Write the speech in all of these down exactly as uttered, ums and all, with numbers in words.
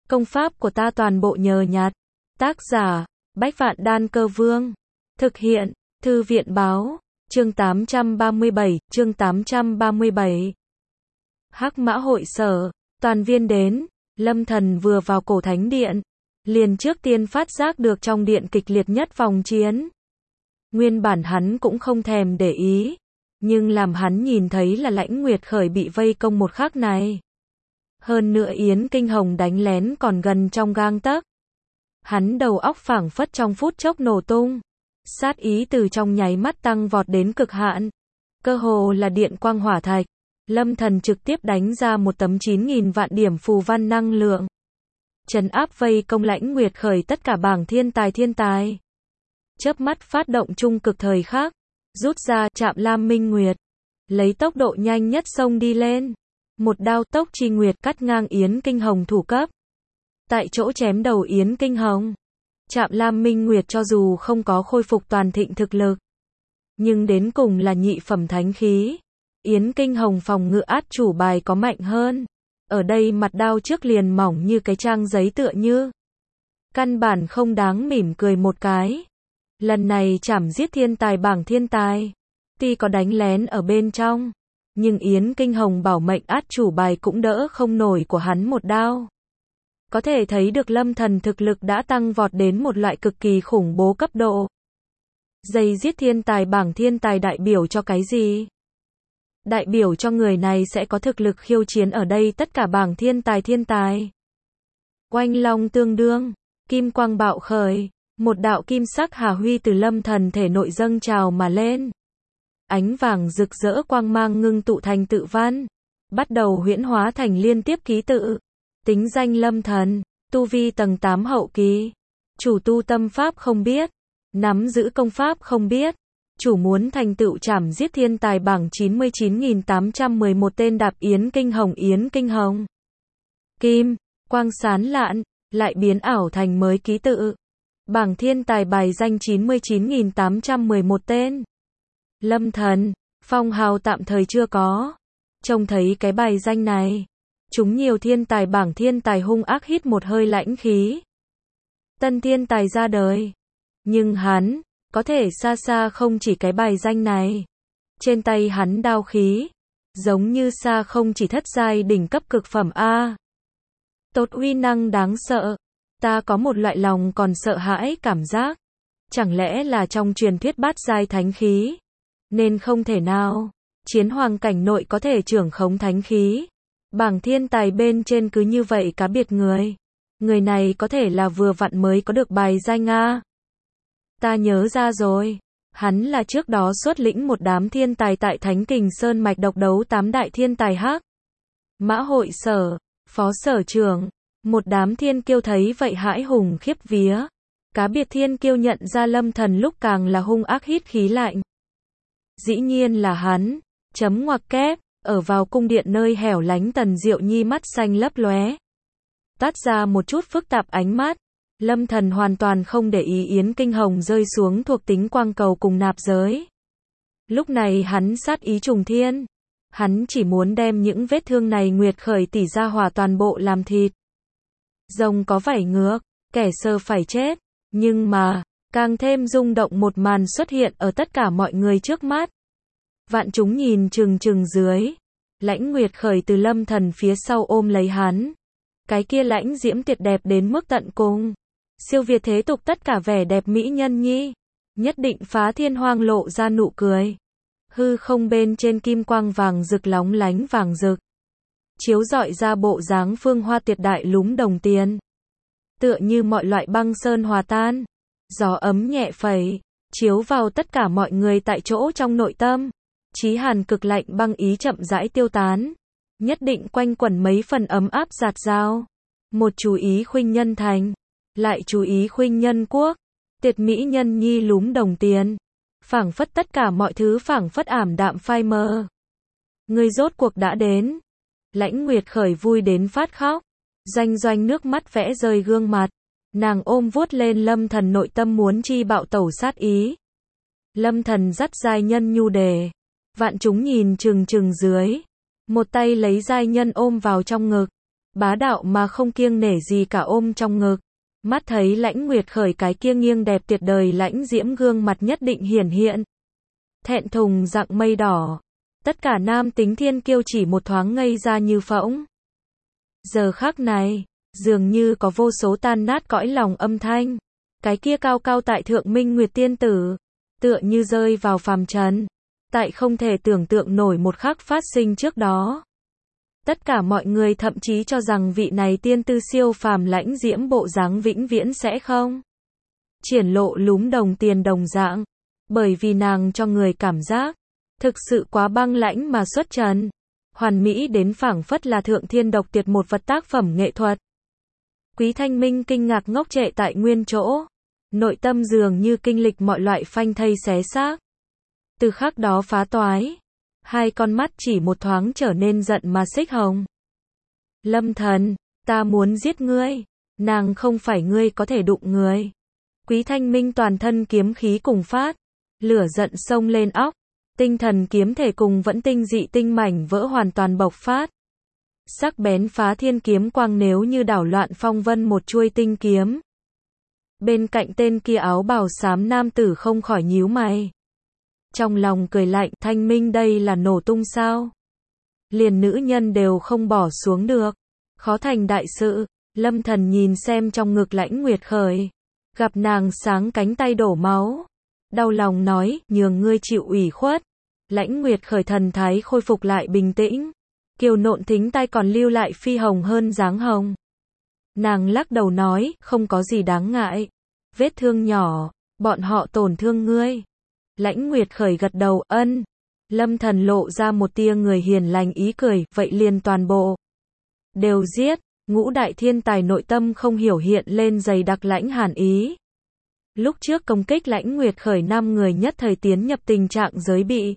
Công pháp của ta toàn bộ nhờ nhặt. Tác giả, Bách Vạn Đan Cơ Vương. Thực hiện, Thư viện Báo. Chương tám trăm ba mươi bảy, chương tám trăm ba mươi bảy. Hắc Mã hội sở, toàn viên đến, Lâm Thần vừa vào cổ thánh điện, liền trước tiên phát giác được trong điện kịch liệt nhất vòng chiến. Nguyên bản hắn cũng không thèm để ý, nhưng làm hắn nhìn thấy là Lãnh Nguyệt Khởi bị vây công một khắc này. Hơn nữa Yến Kinh Hồng đánh lén còn gần trong gang tấc. Hắn đầu óc phảng phất trong phút chốc nổ tung. Sát ý từ trong nháy mắt tăng vọt đến cực hạn. Cơ hồ là điện quang hỏa thạch. Lâm Thần trực tiếp đánh ra một tấm chín nghìn vạn điểm phù văn năng lượng. Trấn áp vây công Lãnh Nguyệt Khởi tất cả bảng thiên tài thiên tài. Chớp mắt phát động trung cực thời khắc. Rút ra Trạm Lam Minh Nguyệt. Lấy tốc độ nhanh nhất xông đi lên. Một đao tốc chi nguyệt cắt ngang Yến Kinh Hồng thủ cấp. Tại chỗ chém đầu Yến Kinh Hồng. Trạm Lam Minh Nguyệt cho dù không có khôi phục toàn thịnh thực lực, nhưng đến cùng là nhị phẩm thánh khí. Yến Kinh Hồng phòng ngự át chủ bài có mạnh hơn. Ở đây mặt đao trước liền mỏng như cái trang giấy tựa như. Căn bản không đáng mỉm cười một cái. Lần này chảm giết thiên tài bảng thiên tài. Tuy có đánh lén ở bên trong, nhưng Yến Kinh Hồng bảo mệnh át chủ bài cũng đỡ không nổi của hắn một đao. Có thể thấy được Lâm Thần thực lực đã tăng vọt đến một loại cực kỳ khủng bố cấp độ. Dây giết thiên tài bảng thiên tài đại biểu cho cái gì? Đại biểu cho người này sẽ có thực lực khiêu chiến ở đây tất cả bảng thiên tài thiên tài. Oanh long tương đương, kim quang bạo khởi, một đạo kim sắc hà huy từ Lâm Thần thể nội dâng trào mà lên. Ánh vàng rực rỡ quang mang ngưng tụ thành tự văn, bắt đầu huyễn hóa thành liên tiếp ký tự. Tính danh Lâm Thần, tu vi tầng tám hậu kỳ, chủ tu tâm pháp không biết, nắm giữ công pháp không biết, chủ muốn thành tựu chảm giết thiên tài bảng chín mươi chín nghìn tám trăm mười một tên đạp Yến Kinh Hồng Yến Kinh Hồng. Kim, quang sán lạn, lại biến ảo thành mới ký tự. Bảng thiên tài bài danh chín mươi chín nghìn tám trăm mười một tên. Lâm Thần, phong hào tạm thời chưa có. Trông thấy cái bài danh này, chúng nhiều thiên tài bảng thiên tài hung ác hít một hơi lãnh khí. Tân thiên tài ra đời. Nhưng hắn, có thể xa xa không chỉ cái bài danh này. Trên tay hắn đao khí, giống như xa không chỉ thất giai đỉnh cấp cực phẩm A. Tốt uy năng đáng sợ. Ta có một loại lòng còn sợ hãi cảm giác. Chẳng lẽ là trong truyền thuyết bát giai thánh khí? Nên không thể nào. Chiến hoàng cảnh nội có thể trưởng khống thánh khí. Bảng thiên tài bên trên cứ như vậy cá biệt người. Người này có thể là vừa vặn mới có được bài danh A. Ta nhớ ra rồi. Hắn là trước đó xuất lĩnh một đám thiên tài tại Thánh Kình Sơn mạch độc đấu tám đại thiên tài Hắc Mã hội sở, phó sở trưởng. Một đám thiên kiêu thấy vậy hãi hùng khiếp vía. Cá biệt thiên kiêu nhận ra Lâm Thần lúc càng là hung ác hít khí lạnh. Dĩ nhiên là hắn. Chấm ngoặc kép. Ở vào cung điện nơi hẻo lánh Tần Diệu Nhi mắt xanh lấp lóe, tát ra một chút phức tạp ánh mắt. Lâm Thần hoàn toàn không để ý Yến Kinh Hồng rơi xuống thuộc tính quang cầu cùng nạp giới. Lúc này hắn sát ý trùng thiên. Hắn chỉ muốn đem những vết thương này Nguyệt Khởi tỷ ra hỏa toàn bộ làm thịt. Rồng có vảy ngược, kẻ sơ phải chết. Nhưng mà, càng thêm rung động một màn xuất hiện ở tất cả mọi người trước mắt. Vạn chúng nhìn chừng chừng dưới. Lãnh Nguyệt Khởi từ Lâm Thần phía sau ôm lấy hắn. Cái kia lãnh diễm tuyệt đẹp đến mức tận cùng. Siêu việt thế tục tất cả vẻ đẹp mỹ nhân nhi. Nhất định phá thiên hoang lộ ra nụ cười. Hư không bên trên kim quang vàng rực lóng lánh vàng rực. Chiếu rọi ra bộ dáng phương hoa tuyệt đại lúm đồng tiền. Tựa như mọi loại băng sơn hòa tan. Gió ấm nhẹ phẩy. Chiếu vào tất cả mọi người tại chỗ trong nội tâm. Chí hàn cực lạnh băng ý chậm rãi tiêu tán. Nhất định quanh quẩn mấy phần ấm áp giạt dao. Một chú ý khuynh nhân thành. Lại chú ý khuynh nhân quốc. Tuyệt mỹ nhân nhi lúm đồng tiền. Phảng phất tất cả mọi thứ phảng phất ảm đạm phai mờ. Người rốt cuộc đã đến. Lãnh Nguyệt Khởi vui đến phát khóc. Doanh doanh nước mắt vẽ rơi gương mặt. Nàng ôm vuốt lên Lâm Thần nội tâm muốn chi bạo tẩu sát ý. Lâm Thần dắt giai nhân nhu đề. Vạn chúng nhìn chừng chừng dưới. Một tay lấy giai nhân ôm vào trong ngực. bá đạo mà không kiêng nể gì cả ôm trong ngực. Mắt thấy Lãnh Nguyệt Khởi cái kia nghiêng đẹp tuyệt đời lãnh diễm gương mặt nhất định hiển hiện. Thẹn thùng dạng mây đỏ. Tất cả nam tính thiên kiêu chỉ một thoáng ngây ra như phỗng. Giờ khắc này, dường như có vô số tan nát cõi lòng âm thanh. Cái kia cao cao tại thượng minh nguyệt tiên tử, tựa như rơi vào phàm trần. Tại không thể tưởng tượng nổi một khắc phát sinh trước đó. Tất cả mọi người thậm chí cho rằng vị này tiên tư siêu phàm lãnh diễm bộ dáng vĩnh viễn sẽ không triển lộ lúm đồng tiền đồng dạng, bởi vì nàng cho người cảm giác thực sự quá băng lãnh mà xuất trần, hoàn mỹ đến phảng phất là thượng thiên độc tuyệt một vật tác phẩm nghệ thuật. Quý Thanh Minh kinh ngạc ngốc trệ tại nguyên chỗ, nội tâm dường như kinh lịch mọi loại phanh thây xé xác. Từ khắc đó phá toái, hai con mắt chỉ một thoáng trở nên giận mà xích hồng. Lâm Thần, ta muốn giết ngươi, nàng không phải ngươi có thể đụng người. Quý Thanh Minh toàn thân kiếm khí cùng phát, lửa giận sông lên óc, tinh thần kiếm thể cùng vẫn tinh dị tinh mảnh vỡ hoàn toàn bộc phát. Sắc bén phá thiên kiếm quang nếu như đảo loạn phong vân một chuôi tinh kiếm. Bên cạnh tên kia áo bào xám nam tử không khỏi nhíu mày. Trong lòng cười lạnh, Thanh Minh đây là nổ tung sao? Liền nữ nhân đều không bỏ xuống được. Khó thành đại sự. Lâm Thần nhìn xem trong ngực Lãnh Nguyệt Khởi. Gặp nàng sáng cánh tay đổ máu. Đau lòng nói, nhường ngươi chịu ủy khuất. Lãnh Nguyệt Khởi thần thái khôi phục lại bình tĩnh. Kiều nộn thính tay còn lưu lại phi hồng hơn dáng hồng. Nàng lắc đầu nói, không có gì đáng ngại. Vết thương nhỏ, bọn họ tổn thương ngươi. Lãnh Nguyệt Khởi gật đầu, ân. Lâm Thần lộ ra một tia người hiền lành ý cười, vậy liền toàn bộ đều giết. Ngũ đại thiên tài nội tâm không hiểu hiện lên dày đặc lãnh hàn ý. Lúc trước công kích Lãnh Nguyệt Khởi năm người nhất thời tiến nhập tình trạng giới bị.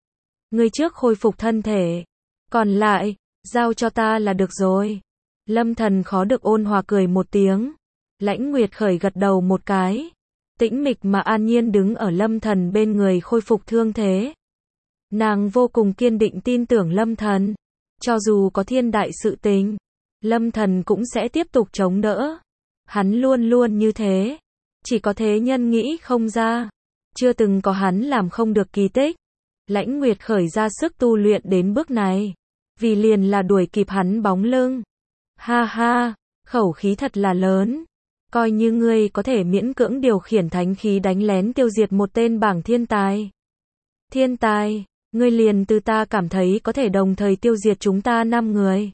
Người trước khôi phục thân thể, còn lại, giao cho ta là được rồi. Lâm Thần khó được ôn hòa cười một tiếng. Lãnh Nguyệt Khởi gật đầu một cái. Tĩnh mịch mà an nhiên đứng ở Lâm Thần bên người khôi phục thương thế. Nàng vô cùng kiên định tin tưởng Lâm Thần. Cho dù có thiên đại sự tình, Lâm Thần cũng sẽ tiếp tục chống đỡ. Hắn luôn luôn như thế. Chỉ có thế nhân nghĩ không ra. Chưa từng có hắn làm không được kỳ tích. Lãnh Nguyệt Khởi ra sức tu luyện đến bước này. Vì liền là đuổi kịp hắn bóng lưng. Ha ha, khẩu khí thật là lớn. Coi như ngươi có thể miễn cưỡng điều khiển thánh khí đánh lén tiêu diệt một tên bảng thiên tài. Thiên tài, ngươi liền từ ta cảm thấy có thể đồng thời tiêu diệt chúng ta năm người.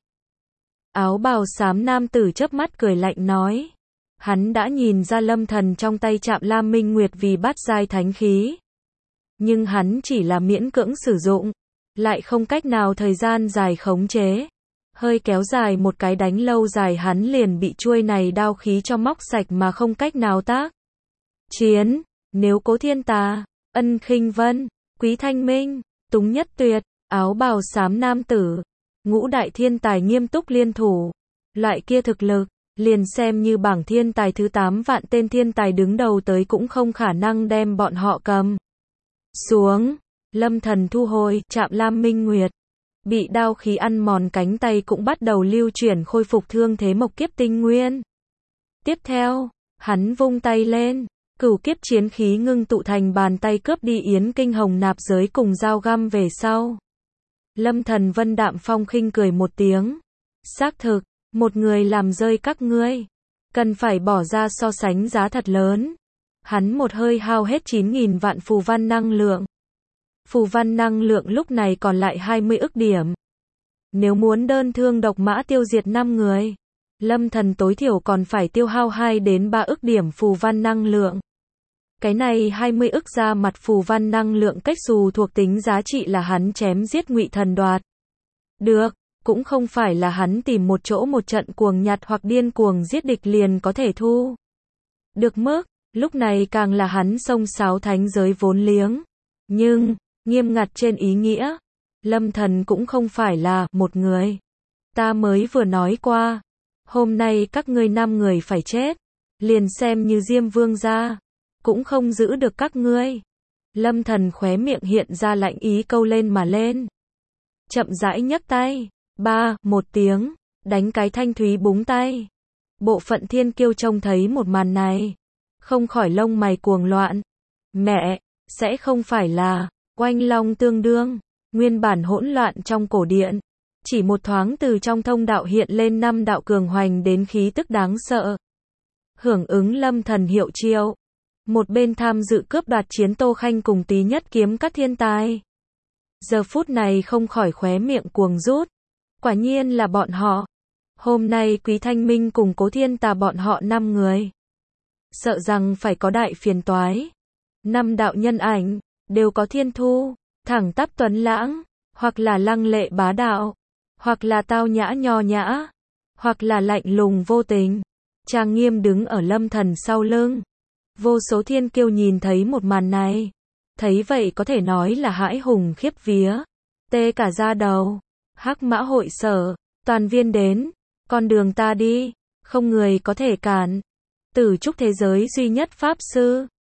Áo bào xám nam tử chớp mắt cười lạnh nói. Hắn đã nhìn ra Lâm Thần trong tay chạm Lam Minh Nguyệt vì bát giai thánh khí. Nhưng hắn chỉ là miễn cưỡng sử dụng, lại không cách nào thời gian dài khống chế. Hơi kéo dài một cái đánh lâu dài hắn liền bị chuôi này đao khí cho móc sạch mà không cách nào tác chiến. Nếu Cố Thiên Tà, Ân Khinh Vân, Quý Thanh Minh, Túng Nhất Tuyệt, áo bào xám nam tử, ngũ đại thiên tài nghiêm túc liên thủ, loại kia thực lực, liền xem như bảng thiên tài thứ tám vạn tên thiên tài đứng đầu tới cũng không khả năng đem bọn họ cầm xuống. Lâm Thần thu hồi chạm Lam Minh Nguyệt, bị đao khí ăn mòn cánh tay cũng bắt đầu lưu chuyển khôi phục thương thế mộc kiếp tinh nguyên. Tiếp theo, hắn vung tay lên, cửu kiếp chiến khí ngưng tụ thành bàn tay cướp đi Yến Kinh Hồng nạp giới cùng dao găm về sau. Lâm Thần vân đạm phong khinh cười một tiếng. Xác thực, một người làm rơi các ngươi, cần phải bỏ ra so sánh giá thật lớn. Hắn một hơi hao hết chín nghìn vạn phù văn năng lượng. Phù văn năng lượng lúc này còn lại hai mươi ức điểm. Nếu muốn đơn thương độc mã tiêu diệt năm người, Lâm Thần tối thiểu còn phải tiêu hao hai đến ba ức điểm phù văn năng lượng. Cái này hai mươi ức ra mặt phù văn năng lượng cách dù thuộc tính giá trị là hắn chém giết Ngụy Thần đoạt được, cũng không phải là hắn tìm một chỗ một trận cuồng nhặt hoặc điên cuồng giết địch liền có thể thu được mức. Lúc này càng là hắn xông xáo thánh giới vốn liếng. Nhưng, nghiêm ngặt trên ý nghĩa, Lâm Thần cũng không phải là một người. Ta mới vừa nói qua, hôm nay các ngươi năm người phải chết, liền xem như Diêm Vương gia, cũng không giữ được các ngươi. Lâm Thần khóe miệng hiện ra lạnh ý câu lên mà lên. Chậm rãi nhấc tay, ba, một tiếng, đánh cái thanh thúy búng tay. Bộ phận thiên kiêu trông thấy một màn này, không khỏi lông mày cuồng loạn. Mẹ, sẽ không phải là oanh long tương đương, nguyên bản hỗn loạn trong cổ điện. Chỉ một thoáng từ trong thông đạo hiện lên năm đạo cường hoành đến khí tức đáng sợ. Hưởng ứng lâm thần hiệu triệu. Một bên tham dự cướp đoạt chiến Tô Khanh cùng Tí Nhất Kiếm các thiên tài. Giờ phút này không khỏi khóe miệng cuồng rút. Quả nhiên là bọn họ. Hôm nay Quý Thanh Minh cùng Cố Thiên Tà bọn họ năm người. Sợ rằng phải có đại phiền toái. Năm đạo nhân ảnh, đều có thiên thu, thẳng tắp tuấn lãng, hoặc là lăng lệ bá đạo, hoặc là tao nhã nho nhã, hoặc là lạnh lùng vô tình, trang nghiêm đứng ở lâm thần sau lưng. Vô số thiên kiêu nhìn thấy một màn này, thấy vậy có thể nói là hãi hùng khiếp vía, tê cả da đầu. Hắc Mã hội sở, toàn viên đến, con đường ta đi, không người có thể cản. Tử trúc thế giới duy nhất pháp sư,